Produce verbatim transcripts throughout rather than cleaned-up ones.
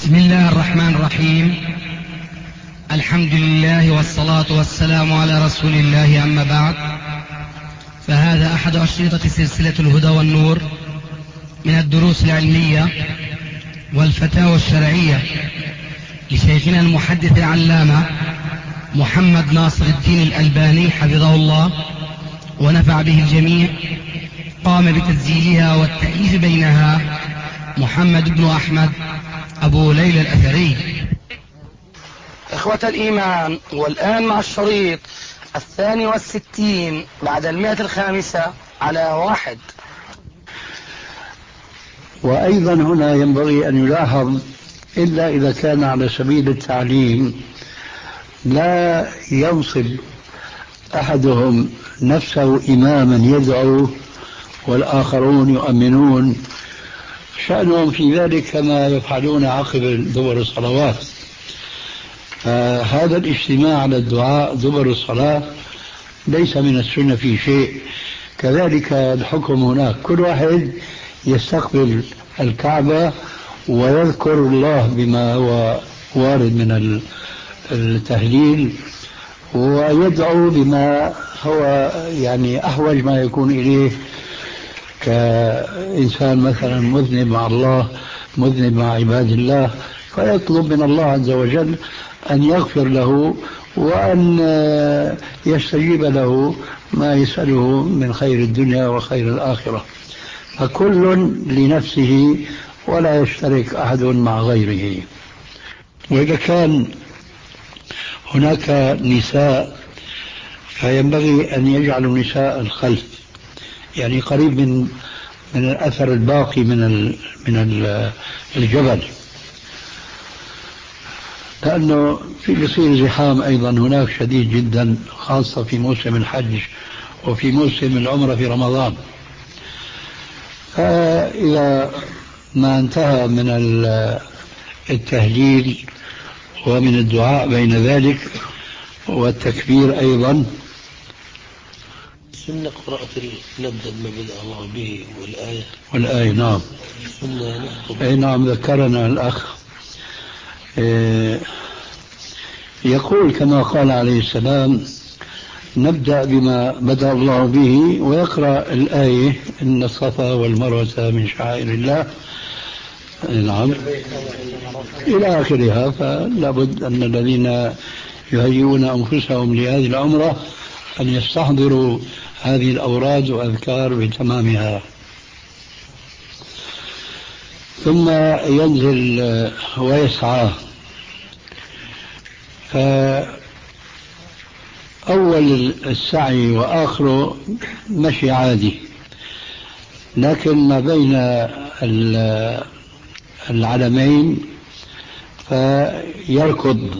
بسم الله الرحمن الرحيم. الحمد لله والصلاة والسلام على رسول الله، أما بعد، فهذا أحد أشرطة سلسلة الهدى والنور من الدروس العلمية والفتاوى الشرعية لشيخنا المحدث العلامة محمد ناصر الدين الألباني حفظه الله ونفع به الجميع. قام بتسجيلها والتأليف بينها محمد بن أحمد أبو ليلى الأثري. إخوة الإيمان، والآن مع الشريط الثاني والستين بعد المئة الخامسة على واحد. وأيضا هنا ينبغي أن يلاحظ إلا إذا كان على سبيل التعليم لا ينصب أحدهم نفسه إماما يدعو والآخرون يؤمنون، شأنهم في ذلك كما يفعلون عقب دبر الصلوات. فهذا الاجتماع على الدعاء دبر الصلاة ليس من السنة في شيء. كذلك الحكم هناك، كل واحد يستقبل الكعبة ويذكر الله بما هو وارد من التهليل ويدعو بما هو يعني أحوج ما يكون إليه، كإنسان مثلا مذنب مع الله، مذنب مع عباد الله، فيطلب من الله عز وجل أن يغفر له وأن يستجيب له ما يسأله من خير الدنيا وخير الآخرة. فكل لنفسه ولا يشترك أحد مع غيره. وإذا كان هناك نساء فينبغي أن يجعلوا نساء الخلف، يعني قريب من من الأثر الباقي من من الجبل، لأنه في بيصير زحام أيضا هناك شديد جدا، خاصة في موسم الحج وفي موسم العمرة في رمضان. فإذا ما انتهى من التهليل ومن الدعاء بين ذلك والتكبير أيضا، سنة قراءة نبدأ ما بدأ الله به والآية والآية نعم أي نعم ذكرنا الأخ. إيه يقول كما قال عليه السلام نبدأ بما بدأ الله به، ويقرأ الآية إن الصفا والمروة من شعائر الله نعم إلى آخرها. فلا بد أن الذين يهيئون أنفسهم لهذه العمرة أن يستحضروا هذه الأوراد وأذكار بتمامها. ثم ينزل ويسعى. فأول السعي وآخره مشي عادي، لكن ما بين العلمين فيركض.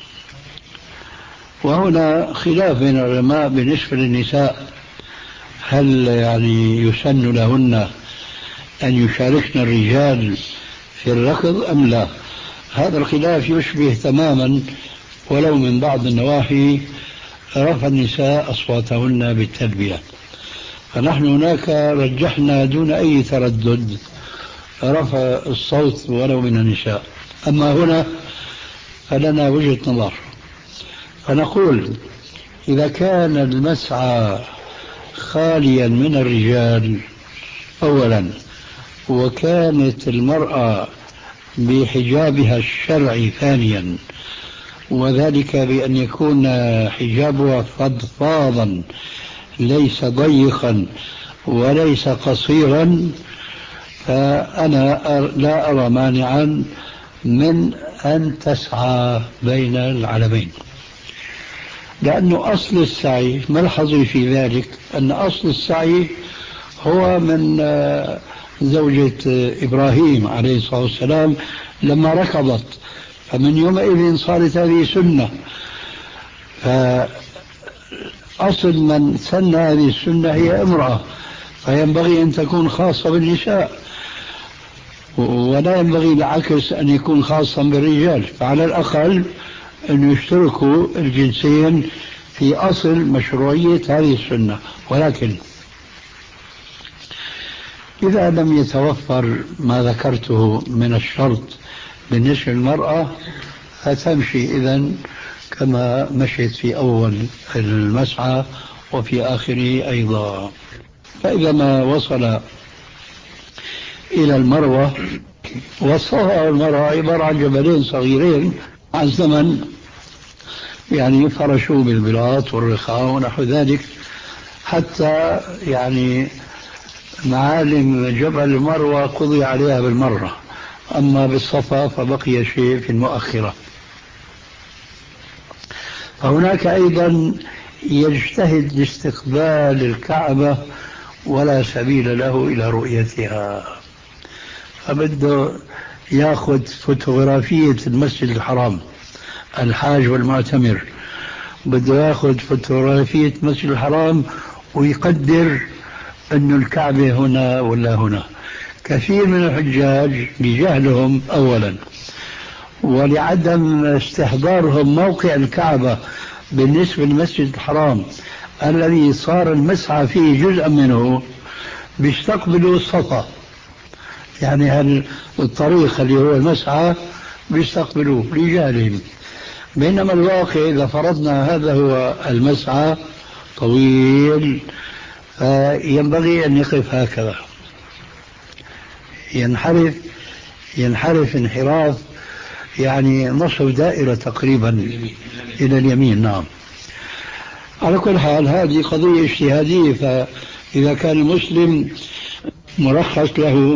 وهنا خلاف بين العلماء بالنسبة للنساء، هل يعني يسن لهن أن يشاركن الرجال في الركض أم لا؟ هذا الخلاف يشبه تماما ولو من بعض النواحي رفع النساء أصواتهن بالتلبية. فنحن هناك رجحنا دون أي تردد رفع الصوت ولو من النساء. أما هنا فلنا وجهة نظر، فنقول إذا كان المسعى خاليا من الرجال أولا، وكانت المرأة بحجابها الشرعي ثانيا، وذلك بأن يكون حجابها فضفاضا ليس ضيقا وليس قصيرا، فأنا لا أرى مانعا من أن تسعى بين العلمين. لأنه أصل السعي ملحظي في ذلك أن أصل السعي هو من زوجة إبراهيم عليه الصلاة والسلام لما ركضت، فمن يومئذ صارت هذه سنة. فأصل من سن هذه السنة هي امرأة، فينبغي أن تكون خاصة بالنساء، ولا ينبغي العكس أن يكون خاصا بالرجال. فعلى الأقل أن يشتركوا الجنسين في أصل مشروعية هذه السنة. ولكن إذا لم يتوفر ما ذكرته من الشرط بالنسبة للمرأة فتمشي إذن كما مشيت في أول المسعى وفي آخره أيضا. فإذا ما وصل إلى المروة، والصفا والمروة عبارة عن جبلين صغيرين عن زمن يعني فرشوا بالبلاط والرخاء ونحو ذلك، حتى يعني معالم جبل المروة قضي عليها بالمرة، أما بالصفا فبقي شيء في المؤخرة. فهناك أيضا يجتهد لاستقبال الكعبة ولا سبيل له إلى رؤيتها، فبده ياخذ فوتوغرافية المسجد الحرام، الحاج والمعتمر بده ياخذ فوتوغرافية المسجد الحرام ويقدر أن الكعبة هنا ولا هنا. كثير من الحجاج بجهلهم أولا ولعدم استحضارهم موقع الكعبة بالنسبة للمسجد الحرام الذي صار المسعى فيه جزءا منه، بيستقبلوا الصفا، يعني الطريق اللي هو المسعى بيستقبلوه لجهلهم. بينما الواقع إذا فرضنا هذا هو المسعى طويل، ينبغي أن يقف هكذا، ينحرف ينحرف انحراف يعني نصف دائرة تقريبا إلى اليمين. نعم. على كل حال هذه قضية اجتهادية، فإذا كان المسلم مرخص له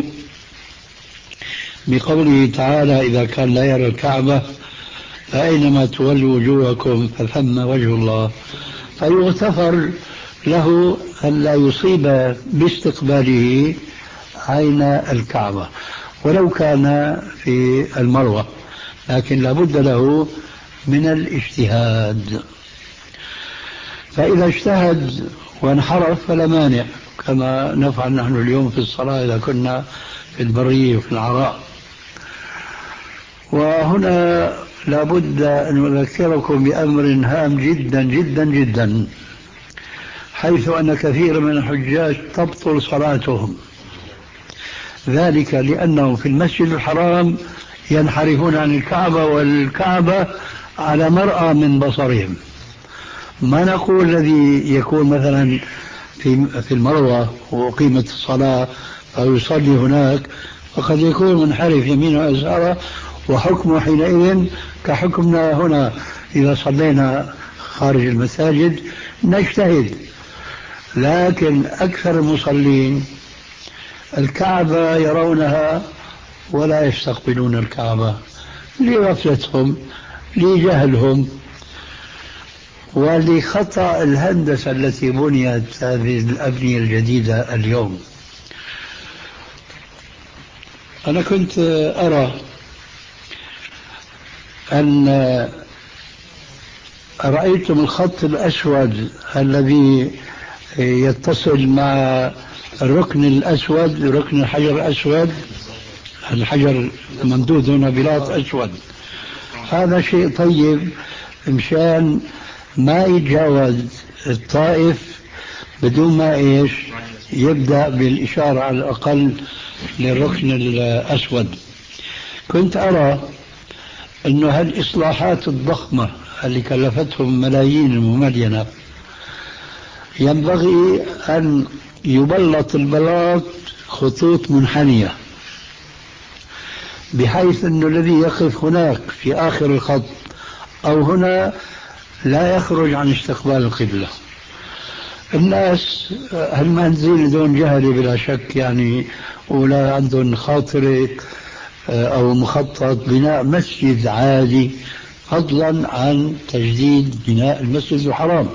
بقوله تعالى إذا كان لا يرى الكعبة فأينما تولوا وجوهكم فثم وجه الله، فيغتفر له أن لا يصيب باستقباله عين الكعبة ولو كان في المروة، لكن لابد له من الاجتهاد. فإذا اجتهد وانحرف فلا مانع، كما نفعل نحن اليوم في الصلاة إذا كنا في البرية وفي العراء. وهنا لابد أن أذكركم بأمر هام جدا جدا جدا، حيث أن كثير من الحجاج تبطل صلاتهم، ذلك لأنهم في المسجد الحرام ينحرفون عن الكعبة والكعبة على مرأى من بصرهم. ما نقول الذي يكون مثلا في في المروة وقيمة الصلاة أو يصلي هناك وقد يكون منحرف يمين ويسار، وحكمه حينئذ كحكمنا هنا إذا صلينا خارج المساجد نجتهد. لكن أكثر المصلين الكعبة يرونها ولا يستقبلون الكعبة لغفلتهم لجهلهم ولخطأ الهندسة التي بنيت هذه الأبنية الجديدة اليوم. أنا كنت أرى أن رأيتم الخط الأسود الذي يتصل مع الركن الأسود، ركن الحجر الأسود، الحجر ممدود هنا بلاط أسود، هذا شيء طيب مشان ما يتجاوز الطائف بدون ما إيش يبدأ بالإشارة على الأقل للركن الأسود. كنت أرى أنه هالإصلاحات الضخمة اللي كلفتهم ملايين المملينة ينبغي أن يبلط البلاط خطوط منحنية، بحيث أنه الذي يقف هناك في آخر الخط أو هنا لا يخرج عن استقبال القبلة. الناس هالمنزل دون جهل بلا شك يعني، ولا عندهم خاطرة أو مخطط بناء مسجد عادي، فضلا عن تجديد بناء المسجد الحرام،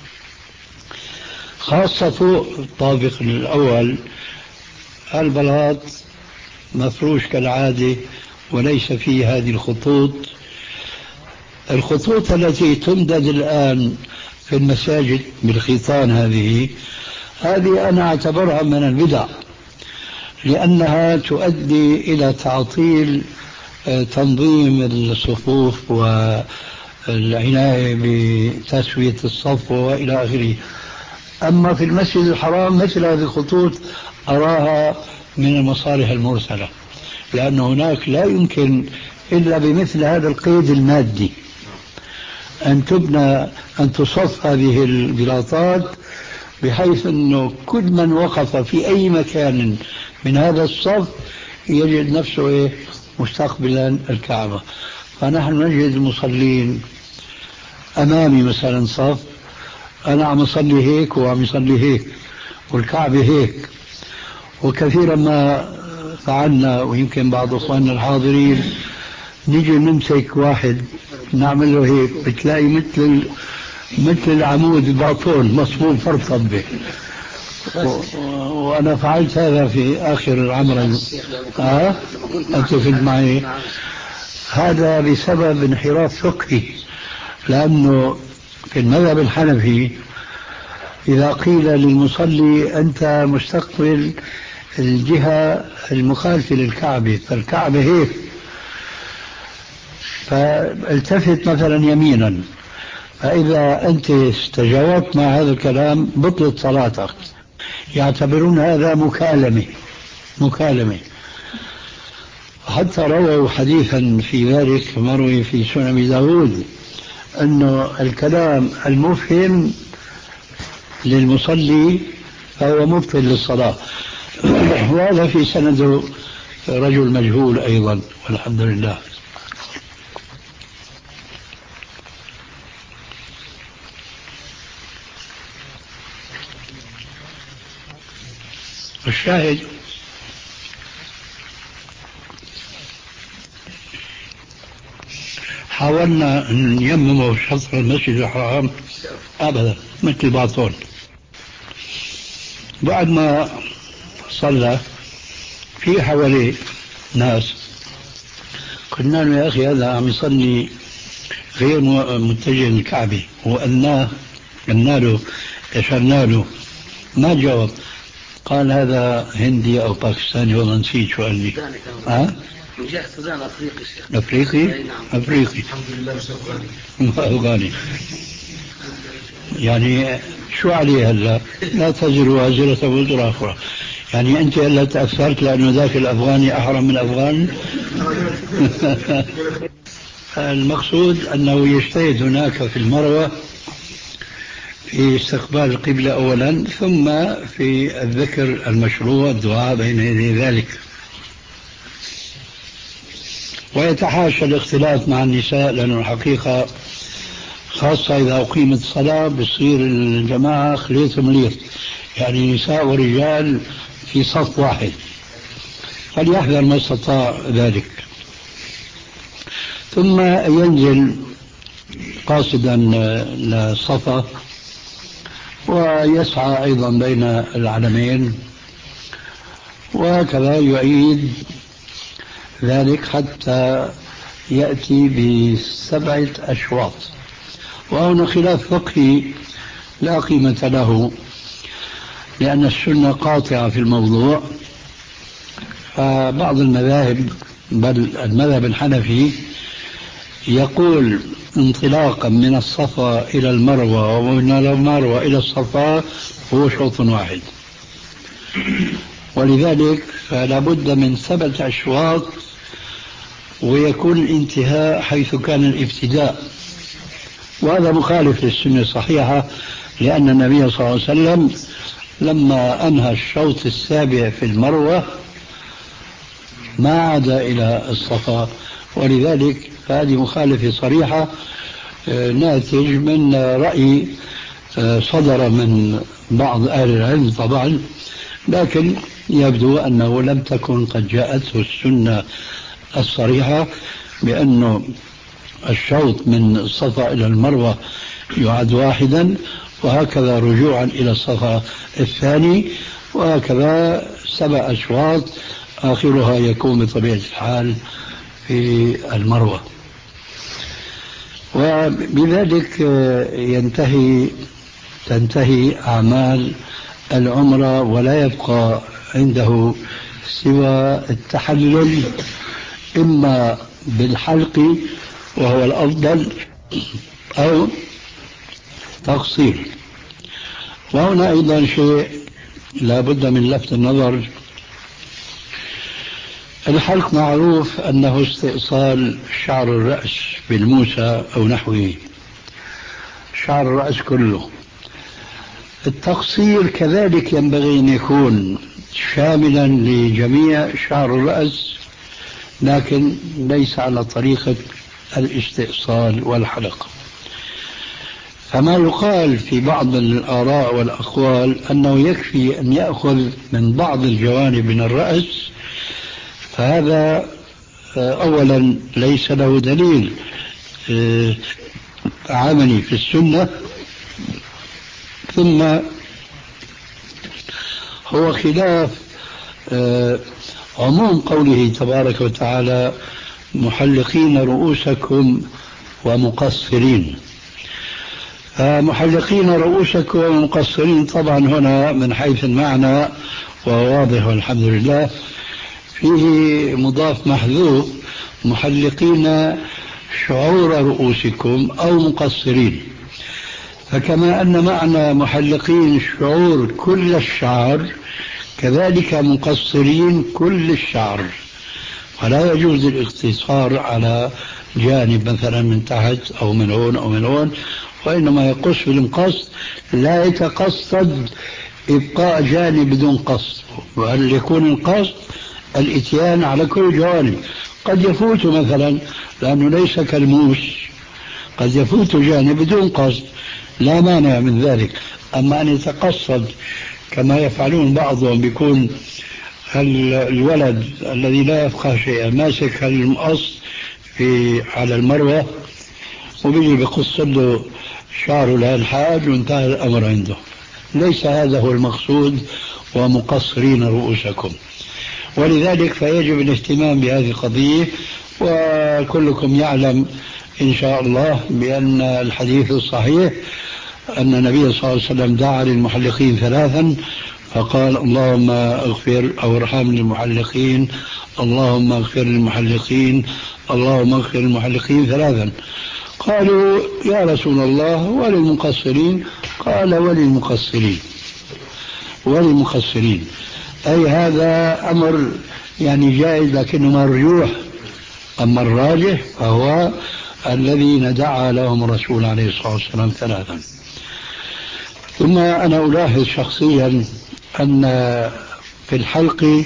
خاصة فوق الطابق الأول البلاط مفروش كالعادة وليس فيه هذه الخطوط. الخطوط التي تمدد الآن في المساجد بالخيطان هذه هذه أنا أعتبرها من البدع، لأنها تؤدي إلى تعطيل تنظيم الصفوف والعناية بتسوية الصف وإلى آخره. أما في المسجد الحرام مثل هذه الخطوط أراها من المصالح المرسلة، لأن هناك لا يمكن إلا بمثل هذا القيد المادي، أن تبنى أن تصف هذه البلاطات بحيث أنه كل من وقف في أي مكان من هذا الصف يجد نفسه إيه؟ مستقبلا الكعبة. فنحن نجد المصلين أمامي مثلا صف، أنا عم أصلي هيك وعم يصلي هيك والكعبة هيك. وكثيرا ما فعلنا، ويمكن بعض أخواننا الحاضرين، نيجي نمسك واحد نعمل له هيك بتلاقي مثل مثل العمود الباطون مصفوف فرطب به. وأنا فعلت هذا في آخر العمر. آه؟ أنت فهمت معي؟ هذا بسبب انحراف فقهي، لأنه في المذهب الحنفي إذا قيل للمصلي أنت مستقبل الجهة المخالفة للكعبة، فالكعبة هيك، فالتفت مثلا يمينا، فإذا أنت استجوبت مع هذا الكلام بطلت صلاتك. يعتبرون هذا مكالمة مكالمة حتى رووا حديثا في ذلك مروي في سنن أبي داود أنه الكلام المفهم للمصلي فهو مبطل للصلاة. وهذا في سنده رجل مجهول أيضا، والحمد لله. الشاهد حاولنا أن نيمم شطر المسجد الحرام أبدا مثل باطون. بعد ما صلى في حوالي ناس، قلنا له يا أخي هذا عم يصلي غير متجه للكعبة، وقلنا قلنا له أشرنا له ما جاوب. قال هذا هندي أو باكستاني والله نسيت شو قال لي. ها؟ من جهة السودان أفريقي شيخ. أفريقي؟ أي نعم. أفريقي. الحمد لله مش أفغاني. أفغاني. يعني شو عليه هلا؟ لا تزر وازرة وزر أخرى. يعني أنت هلا تأثرت لأنه ذاك الأفغاني أحرم من الأفغان؟ المقصود أنه يجتهد هناك في المروة في استقبال القبلة أولا، ثم في الذكر المشروع الدعاء بين يدي ذلك، ويتحاشى الاختلاط مع النساء، لأنه الحقيقة خاصة إذا أقيمت الصلاة بصير الجماعة خليط مليط، يعني نساء ورجال في صف واحد، فليحذر ما استطاع ذلك. ثم ينزل قاصدا للصفا ويسعى أيضا بين العلمين، وهكذا يعيد ذلك حتى يأتي بسبعة أشواط. وهنا خلاف فقهي لا قيمة له، لأن السنة قاطعة في الموضوع. فبعض المذاهب بل المذهب الحنفي يقول انطلاقا من الصفا إلى المروة ومن المروة إلى الصفا هو شوط واحد، ولذلك فلا بد من سبعة أشواط، ويكون الانتهاء حيث كان الابتداء. وهذا مخالف للسنة الصحيحة، لأن النبي صلى الله عليه وسلم لما أنهى الشوط السابع في المروة ما عاد إلى الصفا، ولذلك فهذه مخالفة صريحة ناتج من رأي صدر من بعض أهل العلم طبعا، لكن يبدو أنه لم تكن قد جاءته السنة الصريحة بأنه الشوط من الصفا إلى المروة يعد واحدا، وهكذا رجوعا إلى الصفا الثاني، وهكذا سبع أشواط آخرها يكون بطبيعة الحال في المروة. وبذلك ينتهي تنتهي أعمال العمرة، ولا يبقى عنده سوى التحلل إما بالحلق وهو الأفضل أو تقصير. وهنا أيضا شيء لا بد من لفت النظر، الحلق معروف أنه استئصال شعر الرأس بالموسى أو نحوه، شعر الرأس كله. التقصير كذلك ينبغي أن يكون شاملا لجميع شعر الرأس، لكن ليس على طريقة الاستئصال والحلق. فما يقال في بعض الآراء والأقوال أنه يكفي أن يأخذ من بعض الجوانب من الرأس، فهذا أولا ليس له دليل عملي في السنة، ثم هو خلاف عموم قوله تبارك وتعالى محلقين رؤوسكم ومقصرين. محلقين رؤوسكم ومقصرين طبعا هنا من حيث المعنى وهو واضح والحمد لله، فيه مضاف محذوف، محلقين شعور رؤوسكم أو مقصرين. فكما أن معنى محلقين شعور كل الشعر، كذلك مقصرين كل الشعر، ولا يجوز الاقتصار على جانب مثلا من تحت أو من هون أو من هون، وإنما يقص بالمقص، لا يتقصد إبقاء جانب بدون قصد، وهل يكون القصد الإتيان على كل الجوانب. قد يفوت مثلا، لأنه ليس كالموس، قد يفوت جانب بدون قصد، لا مانع من ذلك. أما أن يتقصد كما يفعلون بعضهم، بيكون الولد الذي لا يفقه شيئا ماسك المقص في على المروة وبيجي بقص له شعره للحاج وانتهى الأمر عنده. ليس هذا هو المقصود ومقصرين رؤوسكم. ولذلك فيجب الاهتمام بهذه القضية، وكلكم يعلم إن شاء الله بأن الحديث الصحيح أن النبي صلى الله عليه وسلم دعا للمحلقين ثلاثا فقال اللهم اغفر أو ارحم للمحلقين، اللهم اغفر للمحلقين، اللهم اغفر للمحلقين ثلاثا. قالوا يا رسول الله وللمقصرين؟ قال وللمقصرين وللمقصرين، أي هذا أمر يعني جائز لكنه مرجوح. أما الراجح فهو الذين دعا لهم الرسول عليه الصلاة والسلام ثلاثا. ثم أنا ألاحظ شخصيا أن في الحلق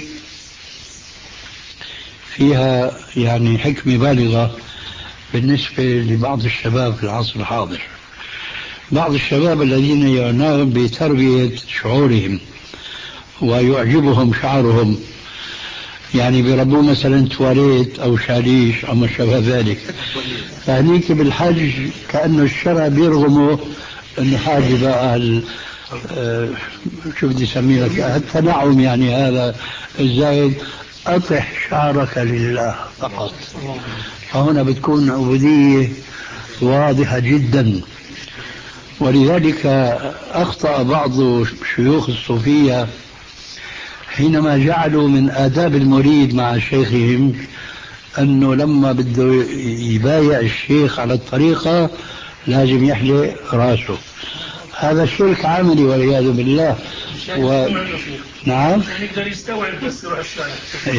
فيها يعني حكمة بالغة بالنسبة لبعض الشباب في العصر الحاضر. بعض الشباب الذين يعنون بتربية شعورهم ويعجبهم شعرهم، يعني بيربوا مثلا تواليت أو شاليش أو ما شابه ذلك، فهنيك بالحج كأنه الشرع بيرغمه أنه حاجة بقى شو بدي أسميه لك التنعم، يعني هذا الزايد، أطح شعرك لله فقط. فهنا بتكون عبودية واضحة جدا. ولذلك أخطأ بعض شيوخ الصوفية حينما جعلوا من آداب المريد مع شيخهم أنه لما بده يبايع الشيخ على الطريقة لازم يحلق راسه. هذا شرك عملي والعياذ بالله. و... نعم يقدر يستوعب بس يروح الشارع.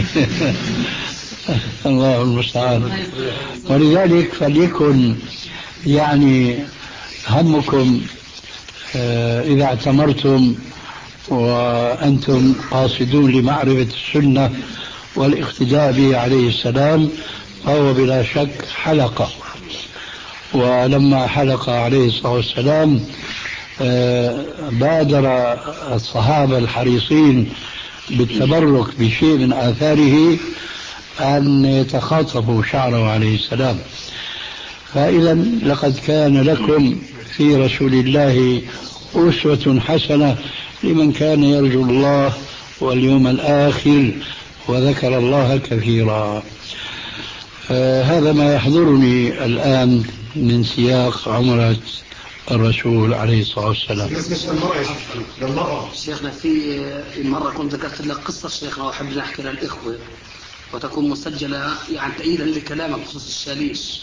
الله المستعان. ولذلك فليكن يعني همكم إذا اعتمرتم وأنتم قاصدون لمعرفة السنة والاقتداء به عليه السلام، فهو بلا شك حلقة. ولما حلق عليه الصلاة والسلام بادر الصحابة الحريصين بالتبرك بشيء من آثاره أن يتخاطفوا شعره عليه السلام. فإذا لقد كان لكم في رسول الله أسوة حسنة لمن كان يرجو الله واليوم الآخر وذكر الله كثيرا. آه هذا ما يحضرني الآن من سياق عمرة الرسول عليه الصلاة والسلام. شيخنا في مرة كنت ذكرت لك قصة شيخنا وأحب نحكي للإخوة وتكون مسجلة يعني تأييدا لكلامك بخصوص الشاليش.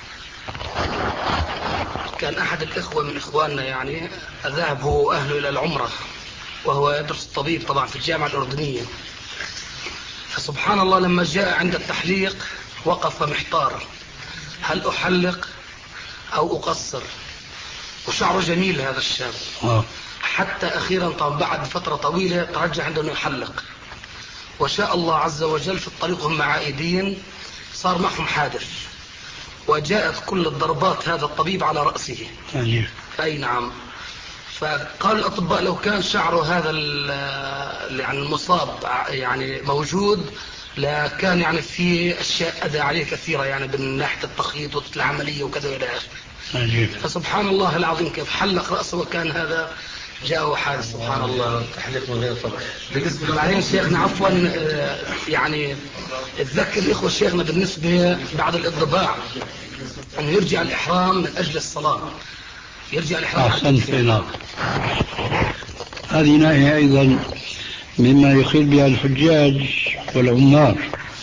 كان أحد الإخوة من إخواننا يعني ذهب هو أهله إلى العمرة وهو يدرس الطبيب طبعا في الجامعة الأردنية، فسبحان الله لما جاء عند التحليق وقف محتار، هل أحلق أو أقصر؟ وشعره جميل هذا الشاب، حتى أخيرا طبعا بعد فترة طويلة ترجع عنده أنه يحلق، وشاء الله عز وجل في الطريق هم عائدين صار معهم حادث، وجاءت كل الضربات هذا الطبيب على رأسه. أي نعم. فقال الأطباء لو كان شعره هذا يعني المصاب يعني موجود لكان يعني في أشياء أدى عليه كثيرة يعني من ناحية التخييط والعملية وكذا وإلى آخره. فسبحان الله العظيم كيف حلق رأسه وكان هذا جاءه حادث. سبحان الله. تحليق من غير طبع. بالنسبة بعدين شيخنا عفوا يعني تذكر الإخوة شيخنا بالنسبة بعد الانضباع أنه يرجع الإحرام من أجل الصلاة، يرجع الإحرام. أحسنت. نعم. هذه ناحية أيضا مما يخيل بها الحجاج والعمار.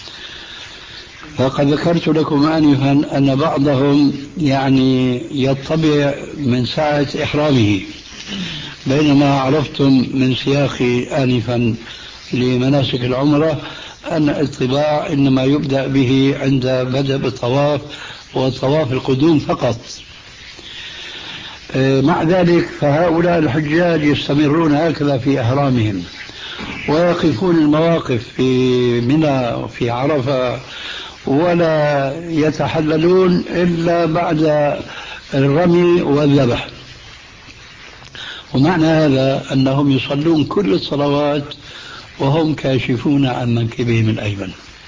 فقد ذكرت لكم آنفا أن بعضهم يعني يطبع من ساعة إحرامه، بينما عرفتم من سياقي آنفا لمناسك العمرة أن الطباع إنما يبدأ به عند بدء الطواف وطواف القدوم فقط. مع ذلك فهؤلاء الحجاج يستمرون هكذا في إحرامهم، ويقفون المواقف في منى وفي عرفة ولا يتحللون إلا بعد الرمي والذبح. ومعنى هذا أنهم يصلون كل الصلوات وهم كاشفون عن منكبهم الأيمن،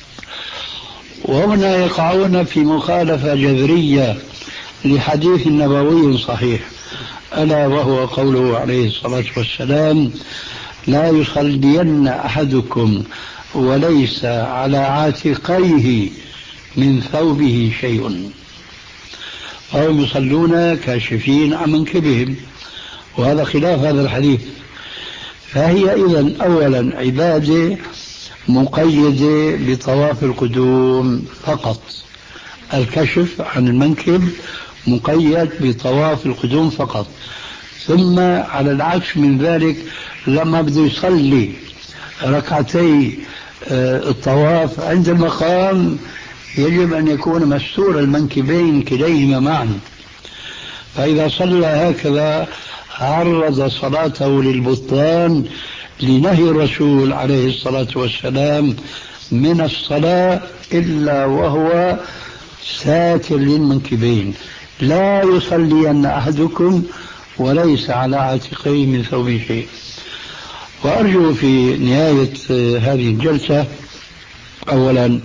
وهنا يقعون في مخالفة جذرية لحديث نبوي صحيح، ألا وهو قوله عليه الصلاة والسلام: لا يصلين أحدكم وليس على عاتقيه من ثوبه شيء. فهم يصلون كاشفين عن منكبهم، وهذا خلاف هذا الحديث. فهي إذن أولا عبادة مقيدة بطواف القدوم فقط، الكشف عن المنكب مقيد بطواف القدوم فقط. ثم على العكس من ذلك لما بده يصلي ركعتي الطواف عند المقام يجب أن يكون مستور المنكبين كليهما معا، فإذا صلى هكذا عرض صلاته للبطلان لنهي الرسول عليه الصلاة والسلام من الصلاة إلا وهو ساتر للمنكبين. لا يصلين أحدكم وليس على عاتقيه من ثوب شيء. وأرجو في نهاية هذه الجلسة أولا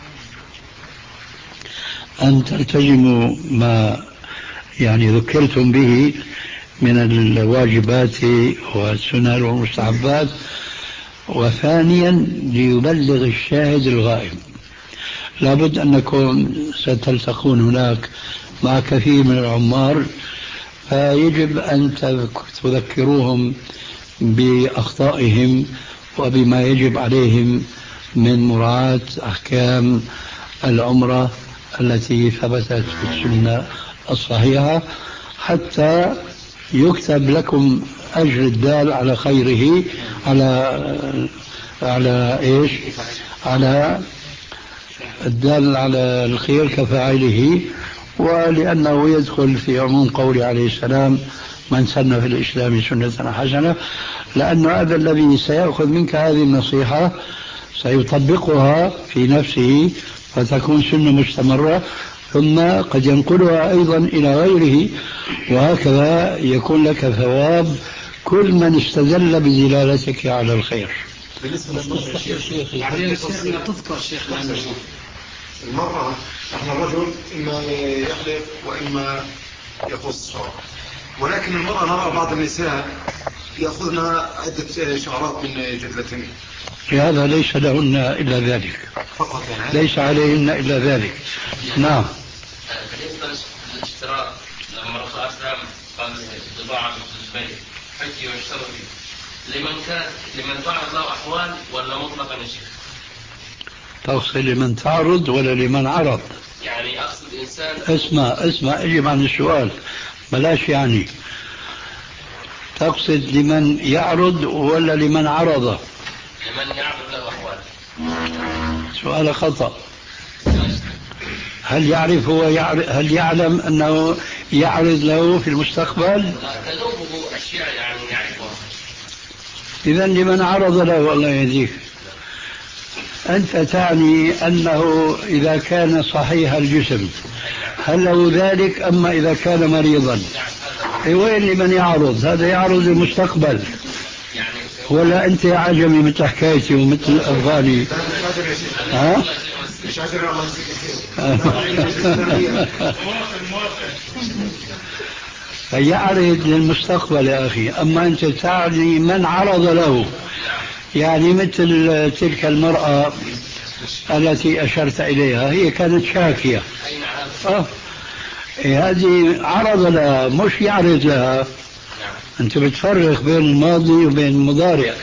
أن تلتزموا ما يعني ذكرتم به من الواجبات والسنن والمستحبات، وثانيا ليبلغ الشاهد الغائب. لابد أنكم ستلتقون هناك مع كثير من العمار، فيجب أن تذكروهم بأخطائهم وبما يجب عليهم من مراعاة أحكام العمرة التي ثبتت في السنة الصحيحة، حتى يكتب لكم أجر الدال على خيره، على على إيش؟ على الدال على الخير كفاعله، ولأنه يدخل في عموم قوله عليه السلام: من سن في الإسلام سنة حسنة، لأن هذا الذي سيأخذ منك هذه النصيحة سيطبقها في نفسه فتكون سنة مستمرة، ثم قد ينقلها أيضا إلى غيره، وهكذا يكون لك ثواب كل من استدل بدلالتك على الخير. بالنسبة للشيخ يعني تذكر شيخ المرأة، احنا الرجل إما يحلق وإما يقص، ولكن المرأة نرى بعض النساء يأخذن عدة شعرات من جدلتهن، هذا ليس لهن إلا ذلك فقط يعني. ليس عليهن إلا ذلك. نعم. بالنسبة للاشتراك لما الرسول صلى الله عليه وسلم قال بضاعة البيت حجي واشتركي، لمن كان لمن تعرض له أحوال ولا مطلقا يا شيخ؟ تقصد لمن تعرض ولا لمن عرض؟ يعني أقصد إنسان. اسمع اسمع اجب عن السؤال بلاش. يعني تقصد لمن يعرض ولا لمن عرض؟ لمن يعرض له أحوال. سؤال خطأ. هل يعرف هو يعرف هل يعلم أنه يعرض له في المستقبل؟ تذوبه أشياء يعني يعرفها. إذا لمن عرض له الله يهديك. أنت تعني أنه إذا كان صحيح الجسم هل له ذلك، أما إذا كان مريضا وين لمن يعرض؟ هذا يعرض المستقبل. ولا أنت عجمي مثل حكايتي ومثل الأفغاني؟ ها؟ فيعرض للمستقبل يا أخي. أما أنت تعني من عرض له، يعني مثل تلك المرأة التي أشرت إليها، هي كانت شاكية. أه. هذه عرض لها مش يعرض لها. أنت بتفرق بين الماضي وبين المضارع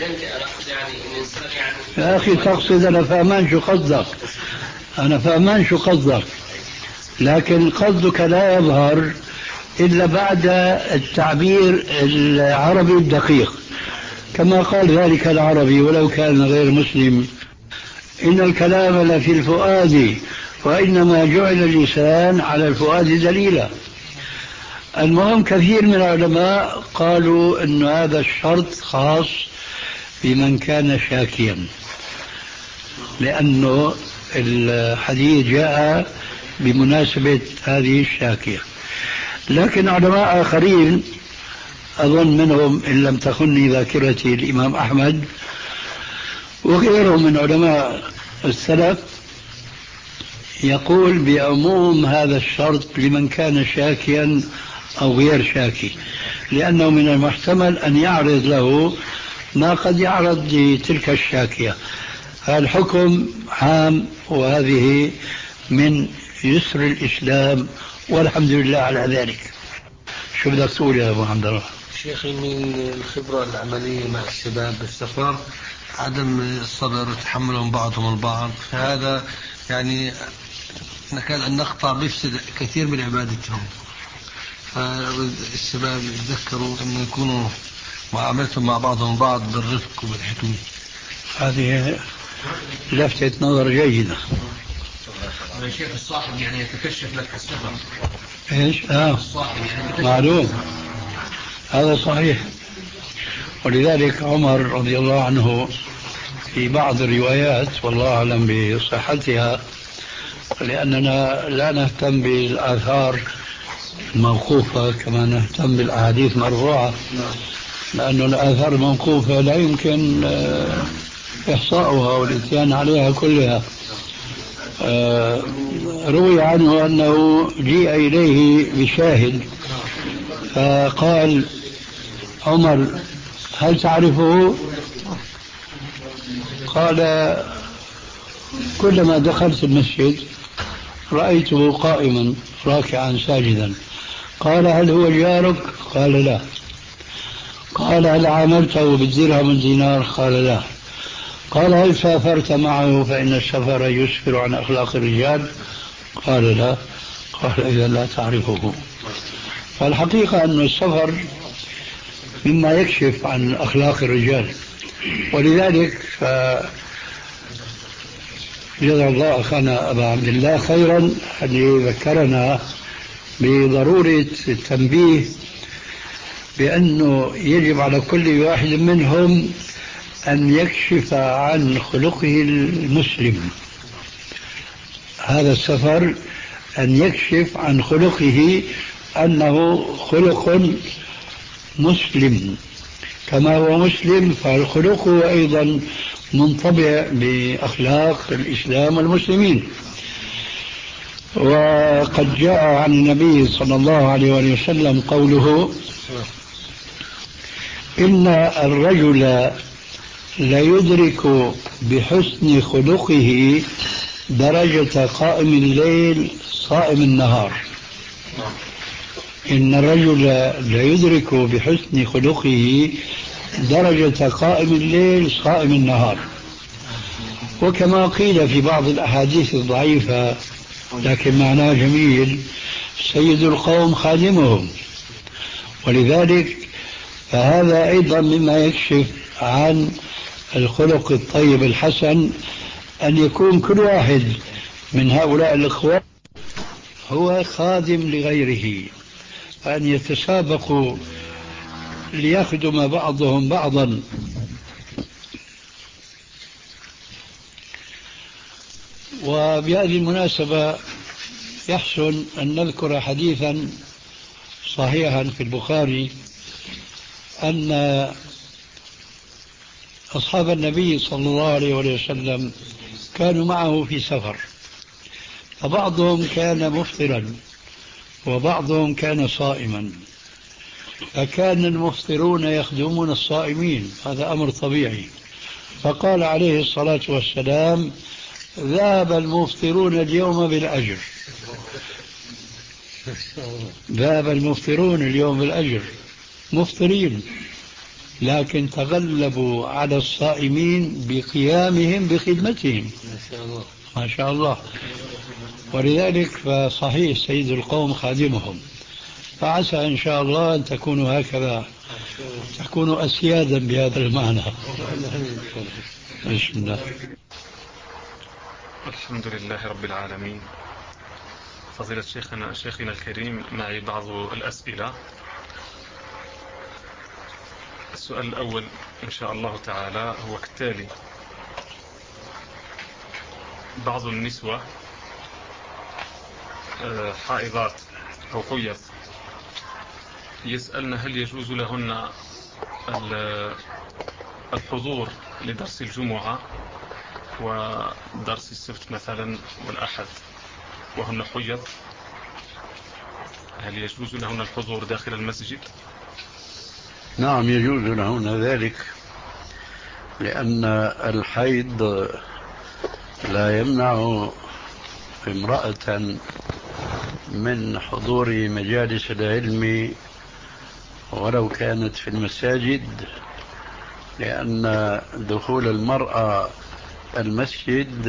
يا أخي. تقصد أنا فهمان شو قصدك، أنا فهمان شو قصدك، لكن قصدك لا يظهر إلا بعد التعبير العربي الدقيق، كما قال ذلك العربي ولو كان غير مسلم: إن الكلام لفي الفؤاد وإنما جعل اللسان على الفؤاد دليلا. المهم كثير من العلماء قالوا أن هذا الشرط خاص بمن كان شاكيا، لأنه الحديث جاء بمناسبة هذه الشاكية. لكن علماء آخرين أظن منهم إن لم تخني ذاكرتي الإمام أحمد وغيرهم من علماء السلف يقول بعموم هذا الشرط لمن كان شاكيا أو غير شاكي، لأنه من المحتمل أن يعرض له ما قد يعرض لتلك الشاكية. الحكم عام، وهذه من يسر الإسلام والحمد لله على ذلك. شو بدك تقول يا أبو عبد الله؟ شيخي، من الخبرة العملية مع الشباب بالسفر عدم الصبر وتحملهم بعضهم البعض، فهذا يعني نكاد أن نقطع بيفسد كثير من عبادتهم. فالشباب يتذكروا أن يكونوا معاملتهم مع بعضهم بعض بالرفق وبالحكمة. هذه لفتة نظر جيدة. شيخ الصاحب يعني يتكشف لك السفر. ايش؟ اه الصاحب يعني معلوم، هذا صحيح. ولذلك عمر رضي الله عنه في بعض الروايات، والله أعلم بصحتها لأننا لا نهتم بالآثار الموقوفة كما نهتم بالأحاديث المرفوعة، لأن الآثار الموقوفة لا يمكن إحصاؤها والإتيان عليها كلها. روي عنه أنه جيء إليه بشاهد فقال عمر: هل تعرفه؟ قال: كلما دخلت المسجد رأيته قائما راكعا ساجدا. قال: هل هو جارك؟ قال: لا. قال: هل عاملته بالدرهم والدينار؟ قال: لا. قال: هل سافرت معه فإن السفر يسفر عن أخلاق الرجال؟ قال: لا. قال: إذا لا تعرفه. فالحقيقة أن السفر مما يكشف عن أخلاق الرجال، ولذلك ف جزا الله أخانا أبا عبد الله خيرا الذي ذكرنا بضرورة التنبيه بأنه يجب على كل واحد منهم أن يكشف عن خلقه المسلم. هذا السفر أن يكشف عن خلقه أنه خلق مسلم، كما هو مسلم فخلقه أيضا منطبع بأخلاق الإسلام والمسلمين. وقد جاء عن النبي صلى الله عليه وسلم قوله: إن الرجل ليدرك بحسن خلقه درجة قائم الليل صائم النهار. إن الرجل ليدرك بحسن خلقه درجة قائم الليل صائم النهار. وكما قيل في بعض الأحاديث الضعيفة لكن معناه جميل: سيد القوم خادمهم. ولذلك فهذا أيضا مما يكشف عن الخلق الطيب الحسن أن يكون كل واحد من هؤلاء الإخوة هو خادم لغيره، أن يتسابقوا ليخدم بعضهم بعضا. وبهذه المناسبة يحسن أن نذكر حديثا صحيحا في البخاري أن أصحاب النبي صلى الله عليه وسلم كانوا معه في سفر، فبعضهم كان مفطرا وبعضهم كان صائما، فكان المفطرون يخدمون الصائمين، هذا أمر طبيعي. فقال عليه الصلاة والسلام: ذهب المفطرون اليوم بالأجر، ذهب المفطرون اليوم بالأجر، مفطرين، لكن تغلبوا على الصائمين بقيامهم بخدمتهم. ما شاء الله. ولذلك فصحيح سيد القوم خادمهم، فعسى إن شاء الله أن تكونوا هكذا، تكونوا أسيادا بهذا المعنى. بسم الله. الحمد لله رب العالمين. فضيلة شيخنا شيخنا الكريم، معي بعض الأسئلة. السؤال الأول إن شاء الله تعالى هو كالتالي: بعض النسوة حائضات أو حيض يسألن هل يجوز لهن الحضور لدرس الجمعة ودرس السبت مثلا والأحد وهن حيض، هل يجوز لهن الحضور داخل المسجد؟ نعم يجوز لهن ذلك، لأن الحيض لا يمنع امرأة من حضور مجالس العلم ولو كانت في المساجد، لأن دخول المرأة المسجد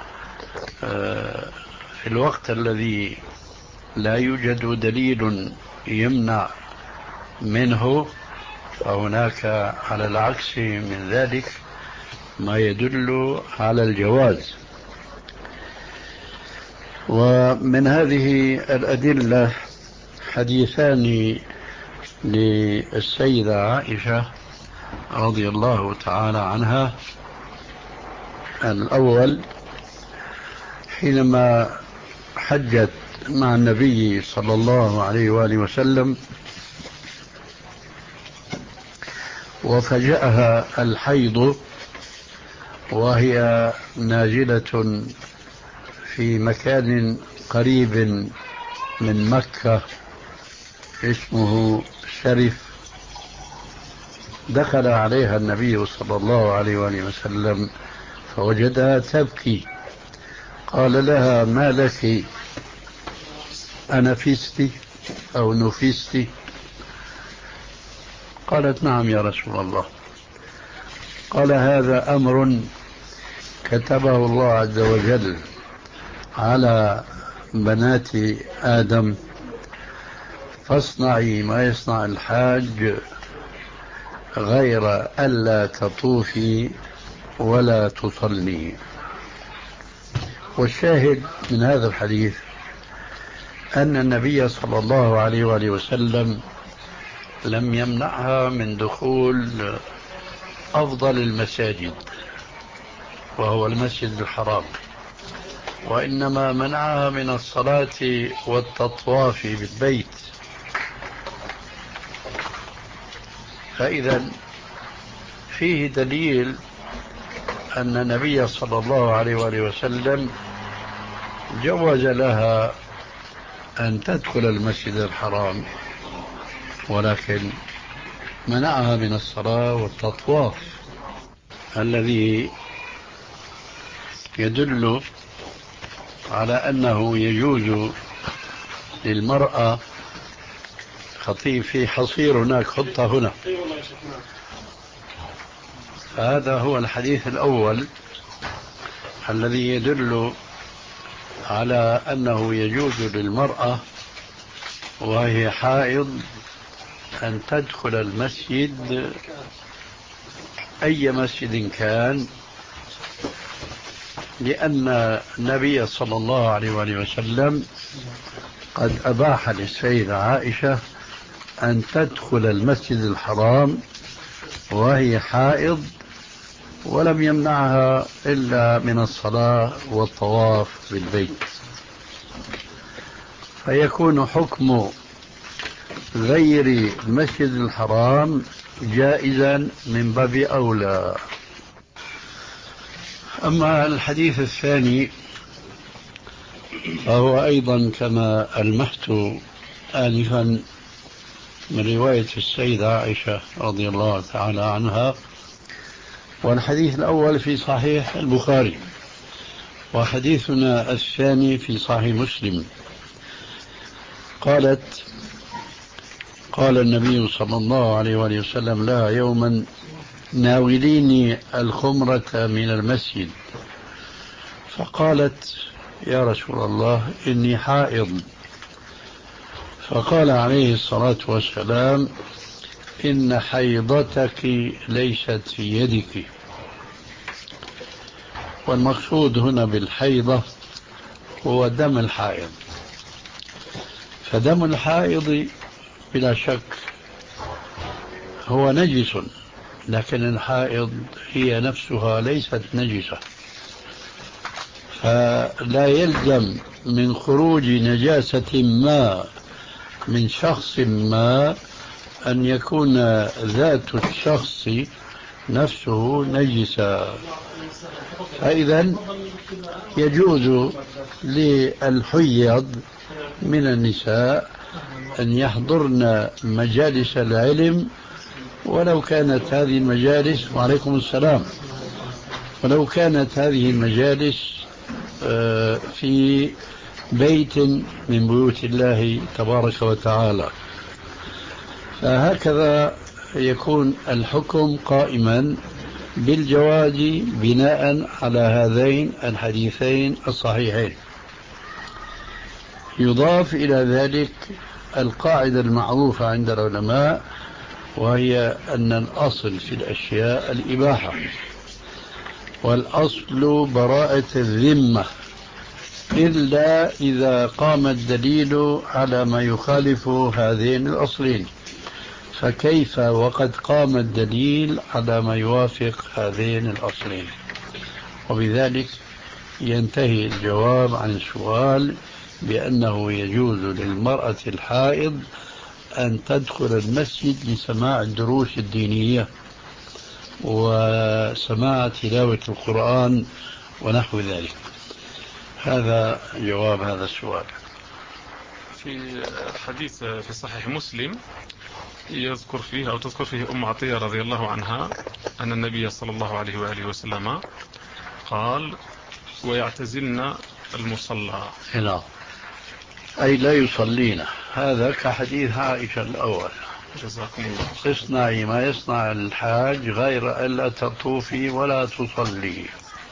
في الوقت الذي لا يوجد دليل يمنع منه، فهناك على العكس من ذلك ما يدل على الجواز. ومن هذه الأدلة حديثان للسيدة عائشة رضي الله تعالى عنها. الأول حينما حجت مع النبي صلى الله عليه وآله وسلم وفجأها الحيض وهي نازلة في مكان قريب من مكة اسمه شرف، دخل عليها النبي صلى الله عليه وآله وسلم فوجدها تبكي، قال لها: ما لك، أنفست أو نفست؟ قالت: نعم يا رسول الله. قال: هذا أمر كتبه الله عز وجل على بنات آدم، فاصنعي ما يصنع الحاج غير ألا تطوفي ولا تصلي. والشاهد من هذا الحديث أن النبي صلى الله عليه وآله وسلم لم يمنعها من دخول أفضل المساجد وهو المسجد الحرام، وإنما منعها من الصلاة والتطواف بالبيت. فإذا فيه دليل أن النبي صلى الله عليه وآله وسلم جوز لها أن تدخل المسجد الحرام، ولكن منعها من الصلاة والتطواف، الذي يدل على أنه يجوز للمرأة. خطيب في حصير هناك، خطة هنا. هذا هو الحديث الأول الذي يدل على أنه يجوز للمرأة وهي حائض أن تدخل المسجد أي مسجد كان لأن النبي صلى الله عليه وآله وسلم قد أباح للسيدة عائشة أن تدخل المسجد الحرام وهي حائض، ولم يمنعها إلا من الصلاة والطواف بالبيت، فيكون حكم غير المسجد الحرام جائزا من باب أولى. أما الحديث الثاني فهو أيضا كما ألمحت آنفا من رواية السيدة عائشة رضي الله تعالى عنها، والحديث الأول في صحيح البخاري، وحديثنا الثاني في صحيح مسلم. قالت: قال النبي صلى الله عليه وآله وسلم لها يوما: ناوليني الخمرة من المسجد. فقالت: يا رسول الله إني حائض. فقال عليه الصلاة والسلام: إن حيضتك ليست في يدك. والمقصود هنا بالحيضة هو دم الحائض، فدم الحائض بلا شك هو نجس، لكن الحائض هي نفسها ليست نجسة، فلا يلزم من خروج نجاسة ما من شخص ما أن يكون ذات الشخص نفسه نجسا. فإذا يجوز للحيض من النساء أن يحضرن مجالس العلم، ولو كانت هذه المجالس وعليكم السلام ولو كانت هذه المجالس في بيت من بيوت الله تبارك وتعالى. فهكذا يكون الحكم قائما بالجواز بناء على هذين الحديثين الصحيحين. يضاف إلى ذلك القاعدة المعروفة عند العلماء، وهي أن الأصل في الأشياء الإباحة، والأصل براءة الذمة، إلا إذا قام الدليل على ما يخالف هذين الأصلين، فكيف وقد قام الدليل على ما يوافق هذين الأصلين؟ وبذلك ينتهي الجواب عن السؤال بأنه يجوز للمرأة الحائض أن تدخل المسجد لسماع الدروس الدينية وسماع تلاوة القرآن ونحو ذلك. هذا جواب هذا السؤال. في حديث في صحيح مسلم يذكر فيه أو تذكر فيه أم عطية رضي الله عنها أن النبي صلى الله عليه وآله وسلم قال: ويعتزلن المصلى. لا، أي لا يصلين. هذا كحديث عائشة الأول: جزاكم الله. اصنعي ما يصنع الحاج غير ألا تطوفي ولا تصلي.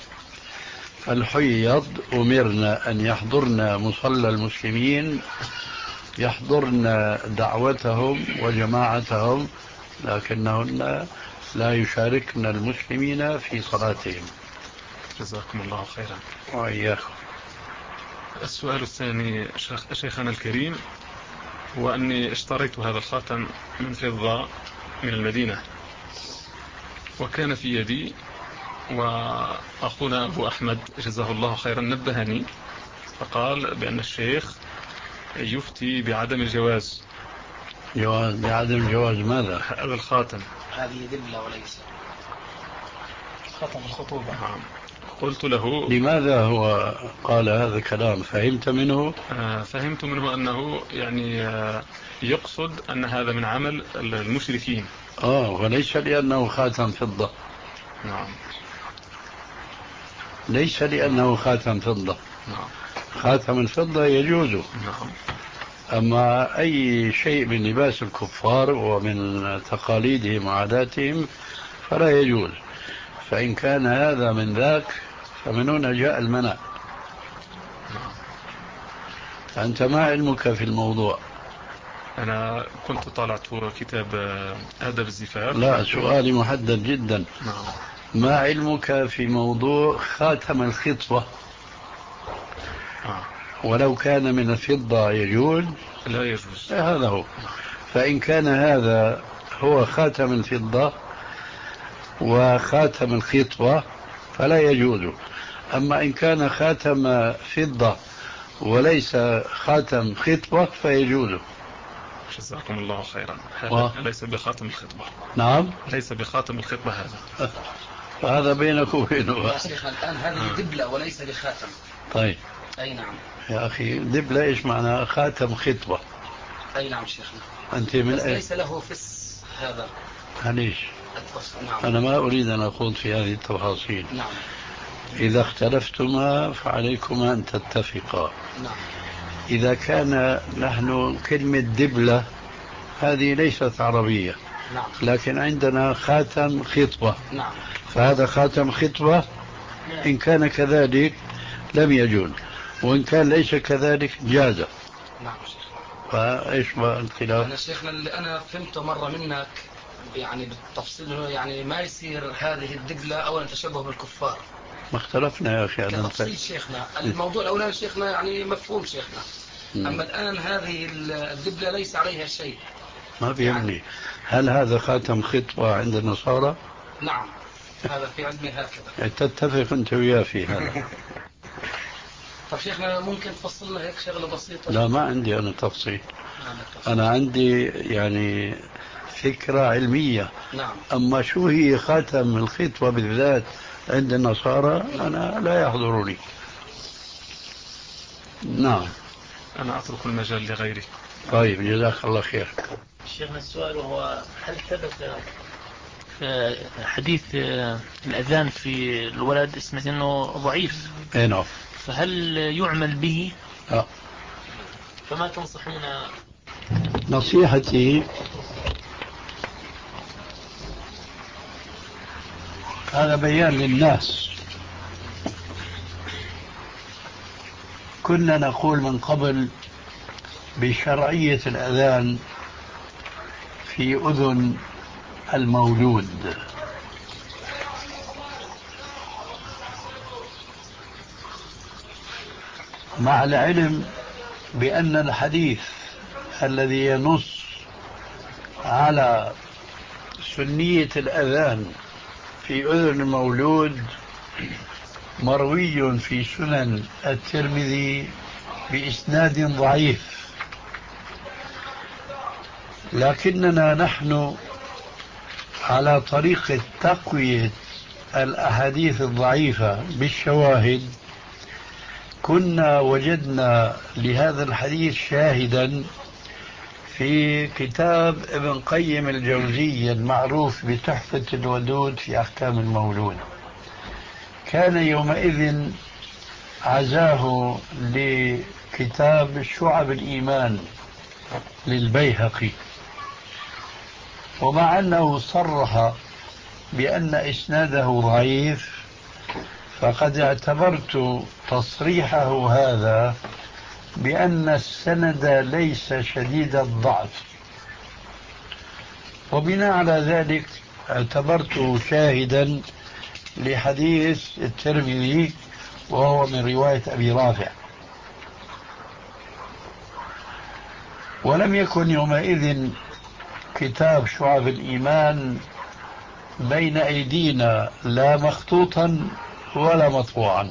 فالحيض أمرنا أن يحضرن مصلى المسلمين، يحضرن دعوتهم وجماعتهم، لكنهن لا يشاركن المسلمين في صلاتهم. جزاكم الله خيرا. وإياكم. السؤال الثاني شيخنا الكريم هو أني اشتريت هذا الخاتم من فضة من المدينة، وكان في يدي، وأخونا أبو أحمد جزاه الله خيرا نبهني فقال بأن الشيخ يفتي بعدم الجواز. جواز بعدم الجواز ماذا؟ هذا الخاتم، هذه دبلة وليس خاتم الخطوبة. نعم. قلت له: لماذا هو قال هذا الكلام؟ فهمت منه؟ آه فهمت منه أنه يعني آه يقصد أن هذا من عمل المشركين. آه وليس لأنه خاتم فضة. نعم. ليس لأنه خاتم فضة. نعم. خاتم الفضة يجوز. نعم. أما أي شيء من لباس الكفار ومن تقاليدهم وعاداتهم فلا يجوز. فإن كان هذا من ذاك فمن هنا جاء المنع. أنت ما علمك في الموضوع؟ أنا كنت طالعت كتاب آداب الزفاف. لا، سؤالي محدد جدا. نعم. ما علمك في موضوع خاتم الخطبة؟ آه. ولو كان من الفضة يجوز؟ لا يجوز. هذا هو. فإن كان هذا هو خاتم الفضة وخاتم الخطبة فلا يجوز. أما إن كان خاتم فضة وليس خاتم خطبة فيجوز. جزاكم الله خيرا. هذا و... ليس بخاتم الخطبة. نعم، ليس بخاتم الخطبة هذا. هذا بينك وبينه. يا شيخ الآن هذه دبلة وليس بخاتم. طيب. أي نعم. يا أخي دبلة إيش معنى خاتم خطبة؟ أي نعم شيخنا. أنت من بس أي... ليس له فس هذا. هنيش. نعم. أنا ما أريد أن أخوض في هذه التفاصيل. نعم. إذا اختلفتما فعليكما أن تتفقا. نعم. إذا كان نحن كلمة دبلة هذه ليست عربية. نعم. لكن عندنا خاتم خطبة. نعم. فهذا خاتم خطبة إن كان كذلك لم يجوز، وإن كان ليس كذلك جاز. نعم شيخ. فإيش بقى الخلاف؟ أنا شيخنا اللي أنا فهمته مرة منك يعني بالتفصيل يعني ما يصير هذه الدبلة أولا تشبه بالكفار. ما اختلفنا يا أخي على تفصيل شيخنا. الموضوع الأولاني شيخنا يعني مفهوم شيخنا. م. أما الآن هذه الدبلة ليس عليها شيء. ما بيهمني يعني... هل هذا خاتم خطبة عند النصارى؟ نعم هذا في علمي هكذا. تتفق أنت وياه في هذا. طب شيخنا ممكن تفصلنا هيك شغلة بسيطة؟ لا ما عندي أنا تفصيل. أنا عندي يعني فكرة علمية. نعم. أما شو هي خاتم الخطبة بالذات عند النصارى أنا لا يحضرني. نعم. أنا أترك المجال لغيري. طيب جزاك الله خير. شيخنا السؤال هو هل ثبت حديث الأذان في الولد اسمه أنه ضعيف؟ اي نعم. فهل يعمل به؟ لا. فما تنصحون؟ نصيحتي هذا بيان للناس. كنا نقول من قبل بشرعية الأذان في أذن المولود، مع العلم بأن الحديث الذي ينص على سنية الأذان في أذن المولود مروي في سنن الترمذي بإسناد ضعيف. لكننا نحن على طريقة تقوية الأحاديث الضعيفة بالشواهد كنا وجدنا لهذا الحديث شاهدا في كتاب ابن قيم الجوزية المعروف بتحفة الودود في أحكام المولود. كان يومئذ عزاه لكتاب شعب الإيمان للبيهقي، ومع أنه صرح بأن إسناده ضعيف فقد اعتبرت تصريحه هذا بأن السند ليس شديد الضعف، وبناء على ذلك اعتبرته شاهدا لحديث الترمذي وهو من رواية أبي رافع. ولم يكن يومئذ كتاب شعب الإيمان بين أيدينا لا مخطوطا ولا مطبوعا،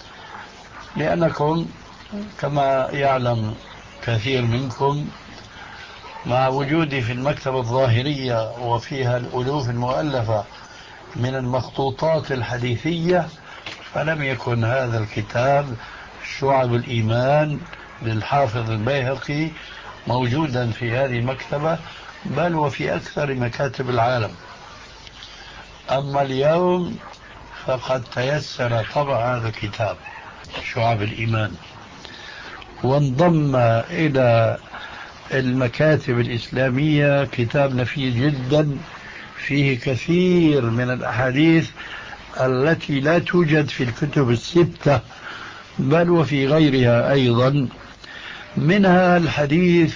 لأنكم كما يعلم كثير منكم مع وجودي في المكتبة الظاهرية وفيها الألوف المؤلفة من المخطوطات الحديثية، فلم يكن هذا الكتاب شعب الإيمان للحافظ البيهقي موجودا في هذه المكتبة، بل وفي أكثر مكاتب العالم. أما اليوم فقد تيسر طبع هذا الكتاب شعب الإيمان، وانضم إلى المكاتب الإسلامية كتاب نفيس جدا فيه كثير من الأحاديث التي لا توجد في الكتب الستة بل وفي غيرها أيضا، منها الحديث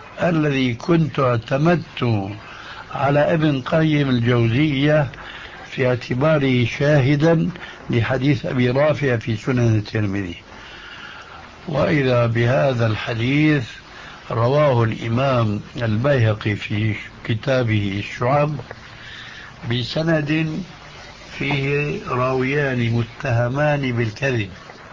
الذي كنت اعتمدت على ابن قيم الجوزية في اعتباره شاهدا لحديث أبي رافع في سنن الترمذي. وإذا بهذا الحديث رواه الإمام البيهقي في كتابه الشعب بسند فيه راويان متهمان بالكذب،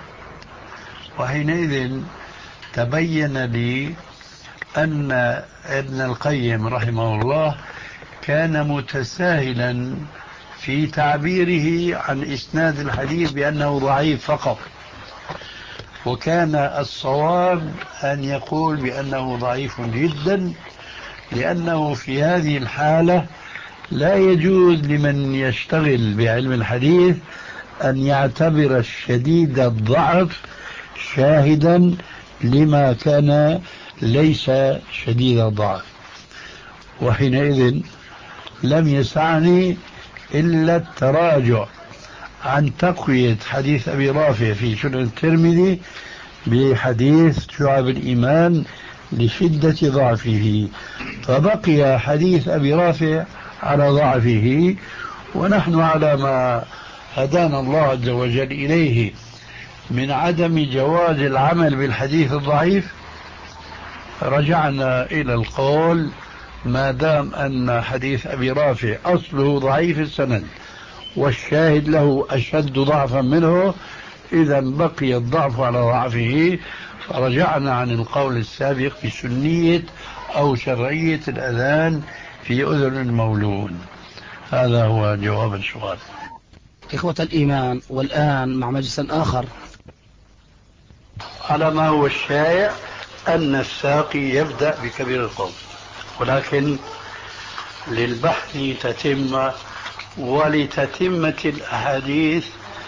وحينئذ تبين لي أن ابن القيم رحمه الله كان متساهلا في تعبيره عن إسناد الحديث بأنه ضعيف فقط، وكان الصواب أن يقول بأنه ضعيف جدا، لأنه في هذه الحالة لا يجوز لمن يشتغل بعلم الحديث أن يعتبر الشديد الضعف شاهدا لما كان ليس شديد الضعف. وحينئذ لم يسعني إلا التراجع عن تقوية حديث أبي رافع في سنن الترمذي بحديث شعب الإيمان لشدة ضعفه، فبقي حديث أبي رافع على ضعفه، ونحن على ما هدانا الله عز وجل إليه من عدم جواز العمل بالحديث الضعيف رجعنا إلى القول ما دام أن حديث أبي رافع أصله ضعيف السند والشاهد له أشد ضعفا منه، إذا بقي الضعف على ضعفه، فرجعنا عن القول السابق بسنية أو شرعية الأذان في أذن المولود. هذا هو جواب السؤال. إخوة الإيمان، والآن مع مجلس آخر. على ما هو الشائع أن الساقي يبدأ بكبير القوم، ولكن للبحث تتم ولتتمة الأحاديث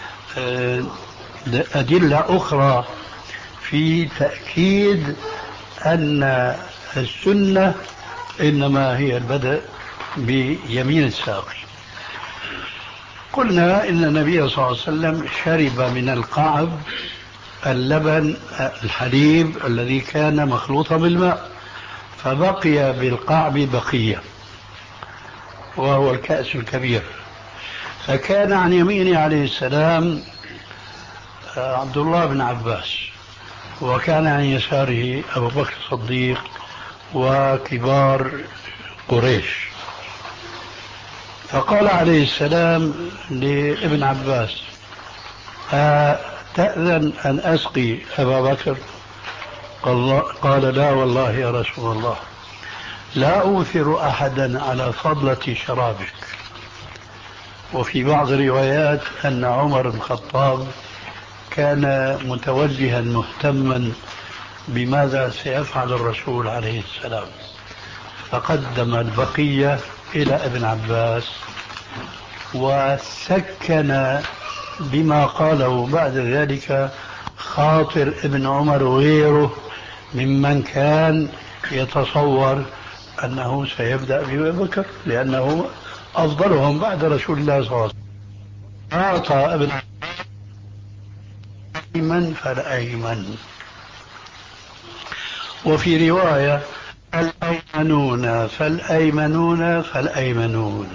أدلة أخرى في تأكيد أن السنة إنما هي البدء بيمين الساقي. قلنا إن النبي صلى الله عليه وسلم شرب من القعب اللبن الحليب الذي كان مخلوطا بالماء، فبقي بالقعب بقية وهو الكأس الكبير، فكان عن يمينه عليه السلام عبد الله بن عباس، وكان عن يساره أبو بكر الصديق وكبار قريش. فقال عليه السلام لابن عباس: أتأذن أن أسقي أبا بكر؟ قال: لا والله يا رسول الله، لا أوثر أحدا على فضلة شرابك. وفي بعض الروايات أن عمر بن الخطاب كان متوجها مهتما بماذا سيفعل الرسول عليه السلام، فقدم البقية إلى ابن عباس وسكن بما قاله بعد ذلك خاطر ابن عمر وغيره ممن كان يتصور أنه سيبدأ بأبي بكر لأنه أفضلهم بعد رسول الله صلى الله عليه وسلم. أعطى ابن أيمن فالأيمن. وفي رواية: الأيمنون فالأيمنون فالأيمنون.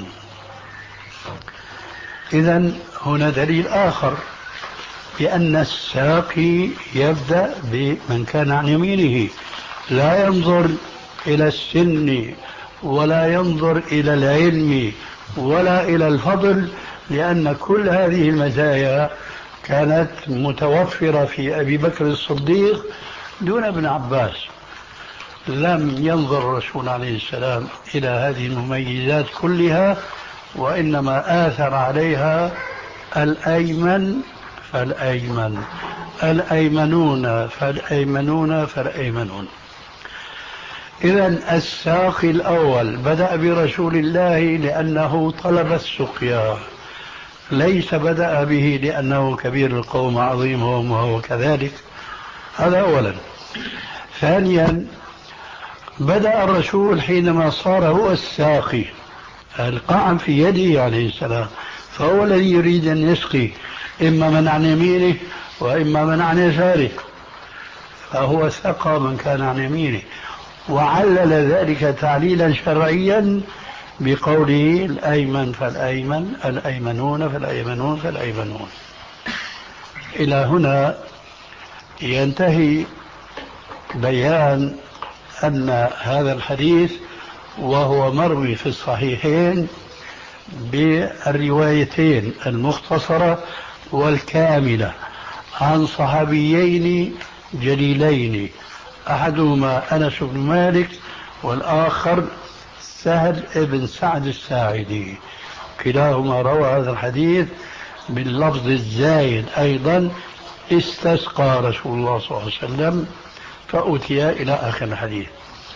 إذن هنا دليل آخر بأن الساقي يبدأ بمن كان عن يمينه، لا ينظر إلى السن ولا ينظر إلى العلم ولا إلى الفضل، لأن كل هذه المزايا كانت متوفرة في أبي بكر الصديق دون ابن عباس. لم ينظر الرسول عليه السلام إلى هذه المميزات كلها، وإنما آثر عليها الأيمن فالأيمن، الأيمنون فالأيمنون فالأيمنون. إذن الساقي الأول بدأ برسول الله لأنه طلب السقيا، ليس بدأ به لأنه كبير القوم عظيمهم وهو كذلك. هذا أولا. ثانيا، بدأ الرسول حينما صار هو الساقي، القعم في يده عليه السلام، فهو الذي يريد أن يسقي إما من عن يمينه وإما من عن يساره، فهو سقى من كان عن يمينه، وعلل ذلك تعليلا شرعيا بقوله الأيمن فالأيمن، الأيمنون فالأيمنون فالأيمنون. إلى هنا ينتهي بيان أن هذا الحديث وهو مروي في الصحيحين بالروايتين المختصرة والكاملة عن صحابيين جليلين، أحدهما أنس بن مالك والآخر سهل بن سعد الساعدي، كلاهما روى هذا الحديث باللفظ الزايد أيضا: استسقى رسول الله صلى الله عليه وسلم فأتي إلى آخر الحديث.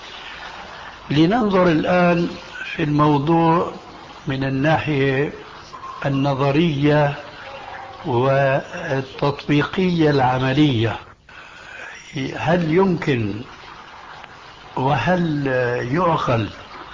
لننظر الآن في الموضوع من الناحية النظرية والتطبيقية العملية. هل يمكن وهل يعقل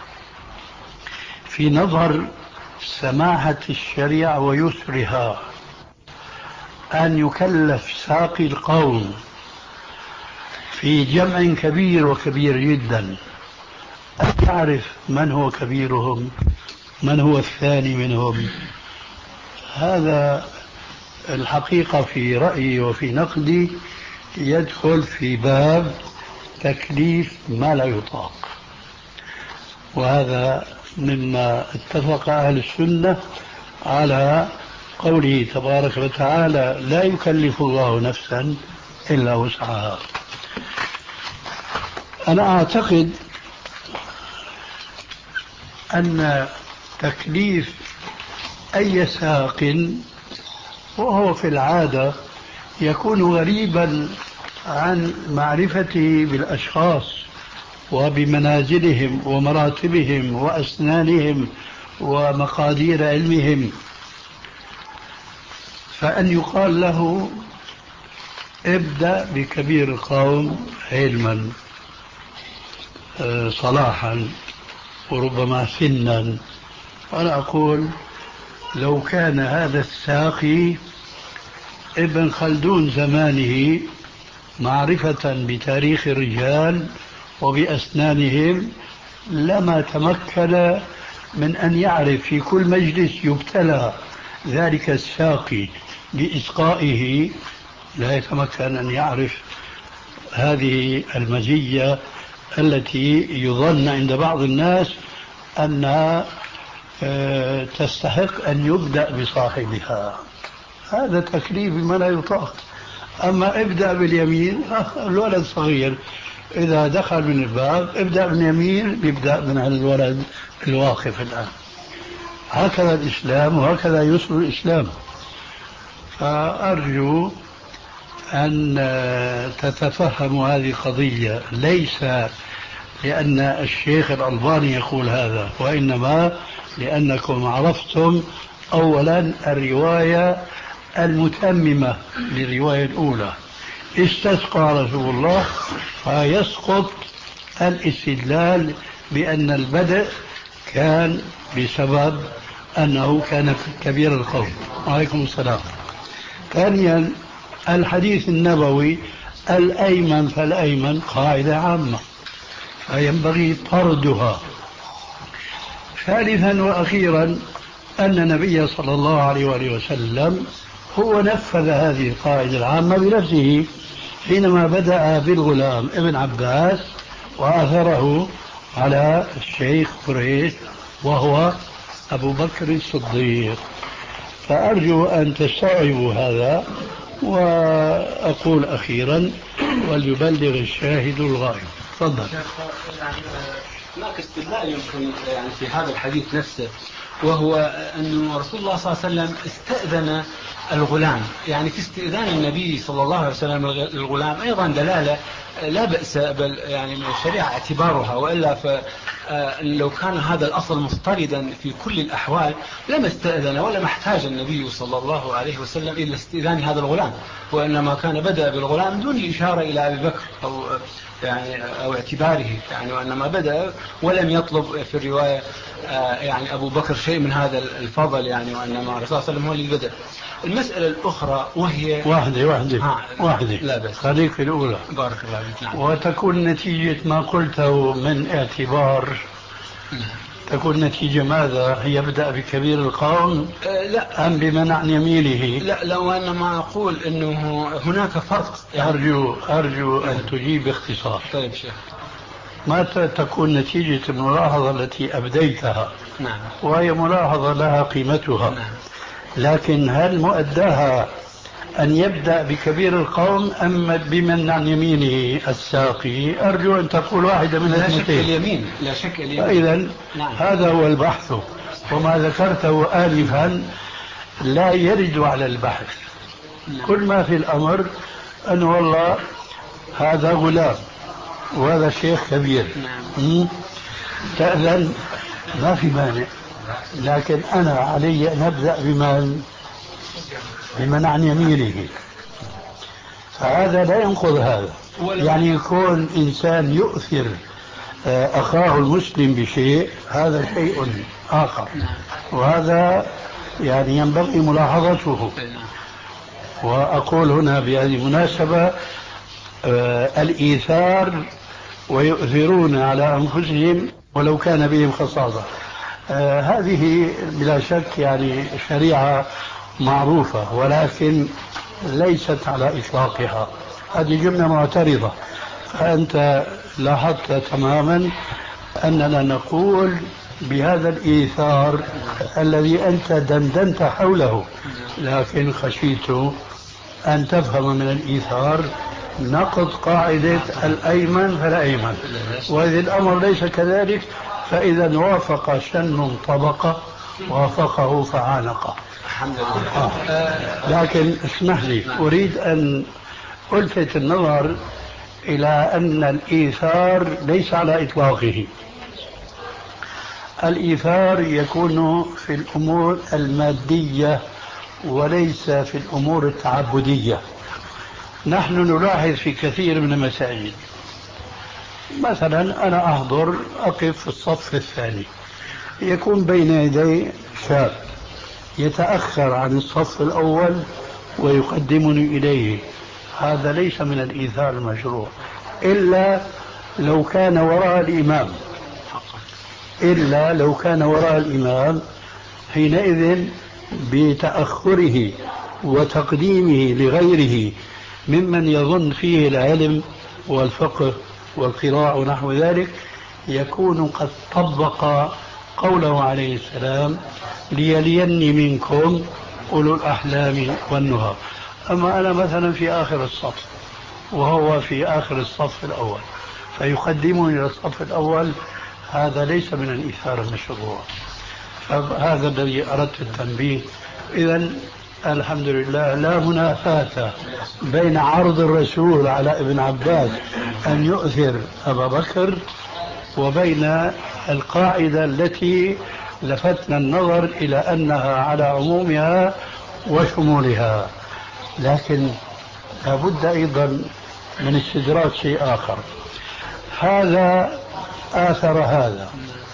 في نظر سماحة الشريعة ويسرها أن يكلف ساقي القوم في جمع كبير وكبير جدا أن يعرف من هو كبيرهم، من هو الثاني منهم؟ هذا الحقيقة في رأيي وفي نقدي يدخل في باب تكليف ما لا يطاق، وهذا مما اتفق أهل السنة على قوله تبارك وتعالى: لا يكلف الله نفسا إلا وسعها. أنا أعتقد أن تكليف أي ساق وهو في العادة يكون غريبا عن معرفته بالأشخاص وبمنازلهم ومراتبهم وأسنانهم ومقادير علمهم، فأن يقال له ابدأ بكبير القوم علما صلاحا وربما سنا. أنا أقول لو كان هذا الساقي ابن خلدون زمانه معرفة بتاريخ الرجال وبأسنانهم لما تمكن من أن يعرف في كل مجلس يبتلى ذلك الساقي بإسقائه، لا يتمكن أن يعرف هذه المزية التي يظن عند بعض الناس أنها تستحق أن يبدأ بصاحبها. هذا تكليف ما لا يطاق. أما ابدأ باليمين، الولد صغير إذا دخل من الباب ابدأ باليمين، يبدأ من الولد الواقف الآن. هكذا الإسلام وهكذا يسر الإسلام. فأرجو أن تتفهموا هذه القضية، ليس لأن الشيخ الألباني يقول هذا، وإنما لأنكم عرفتم أولا الرواية المتممة للرواية الأولى: استسقى رسول الله، فيسقط الاستدلال بأن البدء كان بسبب أنه كان كبير القوم. وعليكم السلام. ثانيا الحديث النبوي الأيمن فالأيمن قاعدة عامة فينبغي طردها. ثالثا وأخيرا أن النبي صلى الله عليه وآله وسلم هو نفذ هذه القاعدة العامة بنفسه حينما بدأ بالغلام ابن عباس وآثره على الشيخ قريش وهو أبو بكر الصديق. فأرجو أن تستوعبوا هذا. وأقول أخيرا: وليبلغ الشاهد الغائب. تفضل. هناك استدلال يمكن يعني في هذا الحديث نفسه، وهو أن رسول الله صلى الله عليه وسلم استأذن الغلام، يعني في استئذان النبي صلى الله عليه وسلم الغلام أيضا دلالة لا بأس بل يعني من الشريعة اعتبارها، وإلا فلو كان هذا الأصل مفترضا في كل الأحوال لما استأذن ولا محتاج النبي صلى الله عليه وسلم إلا استئذان هذا الغلام، وإنما كان بدأ بالغلام دون الإشارة إلى أبي بكر أو يعني أو اعتباره، يعني وإنما بدأ ولم يطلب في الرواية يعني أبو بكر شيء من هذا الفضل، يعني وإنما الرسول صلى الله عليه وسلم هو اللي بدأ. المسألة الأخرى وهي واحدة واحدة واحدة لا بس خليك الأولى بارك الله فيك. نعم. وتكون نتيجة ما قلته من اعتبار تكون نتيجة ماذا؟ يبدأ بكبير القوم أه لا أم بمن عن يمينه؟ لا، لو أنا ما أقول أنه هناك فرق يعني. أرجو أرجو أن تجيب باختصار. طيب شيخ، ما تكون نتيجة الملاحظة التي أبديتها؟ نعم. وهي ملاحظة لها قيمتها. نعم. لكن هل مؤداها أن يبدأ بكبير القوم أم بمن عن يمينه الساقي؟ أرجو أن تقول واحدة من لا شك الاثنتين. اليمين، لا شك اليمين. فإذا نعم. هذا هو البحث، وما ذكرته آنفا لا يرد على البحث. نعم. كل ما في الأمر أن والله هذا غلام وهذا شيخ كبير. نعم. تأذن ما في مانع، لكن أنا علي أن أبدأ بمن بمن عن يمينه، فهذا لا ينقض هذا. يعني يكون إنسان يؤثر أخاه المسلم بشيء، هذا شيء آخر، وهذا يعني ينبغي ملاحظته. وأقول هنا بهذه المناسبة الإيثار ويؤثرون على أنفسهم ولو كان بهم خصاصة، آه هذه بلا شك يعني شريعة معروفة، ولكن ليست على إطلاقها. هذه جملة معترضة. فأنت لاحظت تماما أننا نقول بهذا الإيثار الذي أنت دندنت حوله، لكن خشيت أن تفهم من الإيثار نقض قاعدة الأيمن فالأيمن، وإذا الأمر ليس كذلك فإذا وافق شن طبقة وافقه فعانقه. الحمد لله. آه. لكن اسمح لي، أريد أن ألفت النظر إلى أن الإيثار ليس على إطلاقه. الإيثار يكون في الأمور المادية وليس في الأمور التعبدية. نحن نلاحظ في كثير من المساجد مثلا أنا أحضر أقف في الصف الثاني، يكون بين يدي شاب يتأخر عن الصف الأول ويقدمني إليه، هذا ليس من الإيثار المشروع إلا لو كان وراء الإمام، إلا لو كان وراء الإمام حينئذ بتأخره وتقديمه لغيره ممن يظن فيه العلم والفقه والقراءة ونحو ذلك يكون قد طبق قوله عليه السلام ليليني منكم أولو الأحلام والنهى. أما أنا مثلا في آخر الصف وهو في آخر الصف الأول فيقدمني إلى الصف الأول، هذا ليس من الإيثار المشروع. فهذا الذي أردت التنبيه. إذن الحمد لله لا منافاة بين عرض الرسول على ابن عباس أن يؤثر أبا بكر وبين القاعدة التي لفتنا النظر إلى أنها على عمومها وشمولها. لكن لابد أيضا من استدراك شيء آخر، هذا آثر هذا،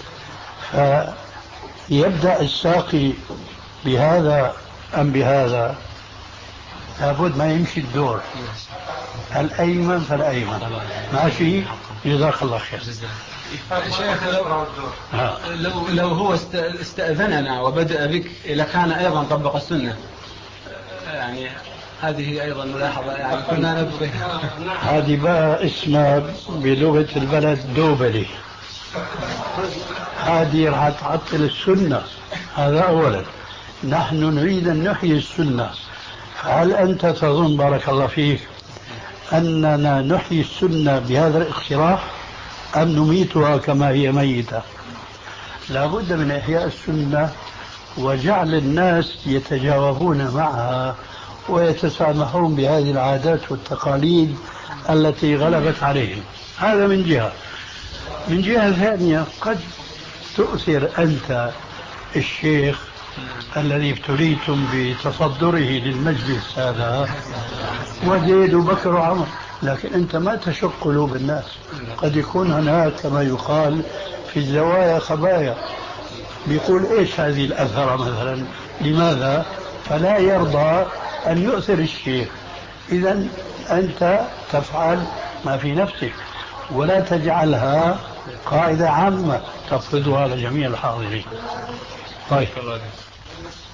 فيبدأ الساقي بهذا أم بهذا، لابد ما يمشي الدور الأيمن فالأيمن. ماشي، جزاك الله خير. شيخ لو, لو, لو هو استأذننا وبدأ بك لكان أيضا طبق السنة، يعني هذه أيضا ملاحظة يعني كنا نبغي. هذه بقى اسمها بلغة البلد دوبلي، هذه راح تعطل السنة. هذا أولا. نحن نريد أن نحيي السنة، فهل أنت تظن بارك الله فيك أننا نحيي السنة بهذا الاقتراح أم نميتها كما هي ميتة؟ لابد من إحياء السنة وجعل الناس يتجاوبون معها ويتسامحون بهذه العادات والتقاليد التي غلبت عليهم. هذا من جهة. من جهة ثانية قد تؤثر أنت الشيخ الذي ابتليتم بتصدره للمجلس هذا وزيد وبكر وعمر، لكن أنت ما تشق قلوب الناس. قد يكون هناك كما يقال في الزوايا خبايا بيقول إيش هذه الأثرة مثلا، لماذا؟ فلا يرضى أن يؤثر الشيخ. إذن أنت تفعل ما في نفسك ولا تجعلها قاعدة عامة. تفقدها على جميع الحاضرين. طيب